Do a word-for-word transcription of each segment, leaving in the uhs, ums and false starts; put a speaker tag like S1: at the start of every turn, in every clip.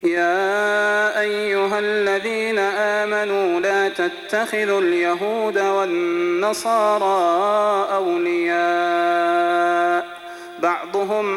S1: يا أيها الذين آمنوا لا تتخذوا اليهود والنصارى أولياء بعضهم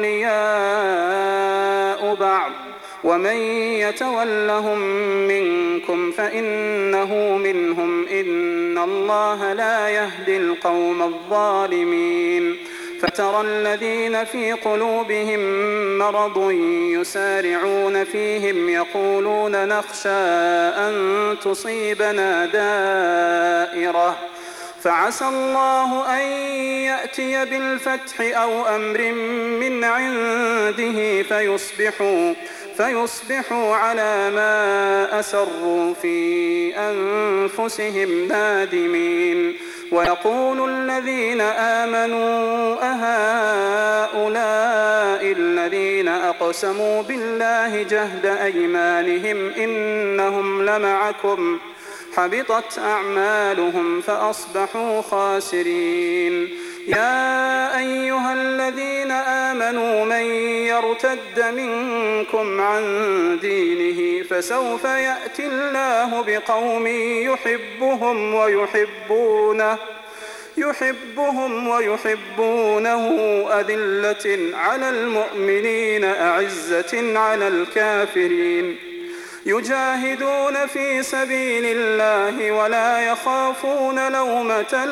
S1: أولياء بعض ومن يتولهم منكم فإنه منهم إن الله لا يهدي القوم الظالمين فترى الذين في قلوبهم مرض يسارعون فيهم يقولون نخشى أن تصيبنا دائرة فعسى الله أن يأتي بالفتح أو أمر من عنده فيصبحوا فيصبحوا على ما أسروا في أنفسهم نادمين ويقول الذين آمنوا أهؤلاء الذين أقسموا بالله جهد أيمانهم إنهم لمعكم حبطت أعمالهم فأصبحوا خاسرين يا أيها الذين آمنوا من يرتد منكم عن دينه فسوف يأتي الله بقوم يحبهم ويحبونه يحبهم ويحبونه أذلة على المؤمنين أعزة على الكافرين يجاهدون في سبيل الله ولا يخافون لومة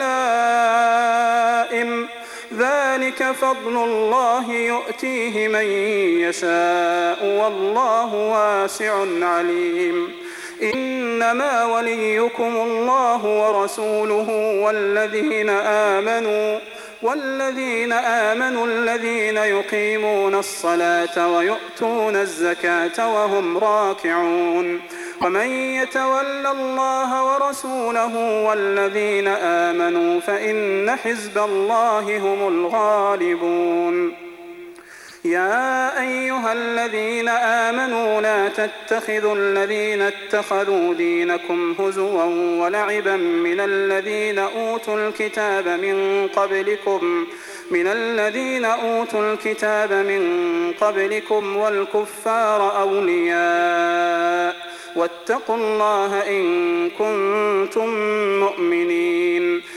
S1: لائم ذلك فضل الله يؤتيه من يشاء والله واسع عليم إنما وليكم الله ورسوله والذين آمنوا والذين آمنوا الذين يقيمون الصلاة ويؤتون الزكاة وهم راكعون ومن يتول الله ورسوله والذين آمنوا فإن حزب الله هم الغالبون يا أيها الذين آمنوا لا تتخذوا الذين اتخذوا دينكم هزوا ولعبا من الذين أوتوا الكتاب من قبلكم من الذين أوتوا الكتاب من قبلكم والكفار أولياء واتقوا الله إن كنتم مؤمنين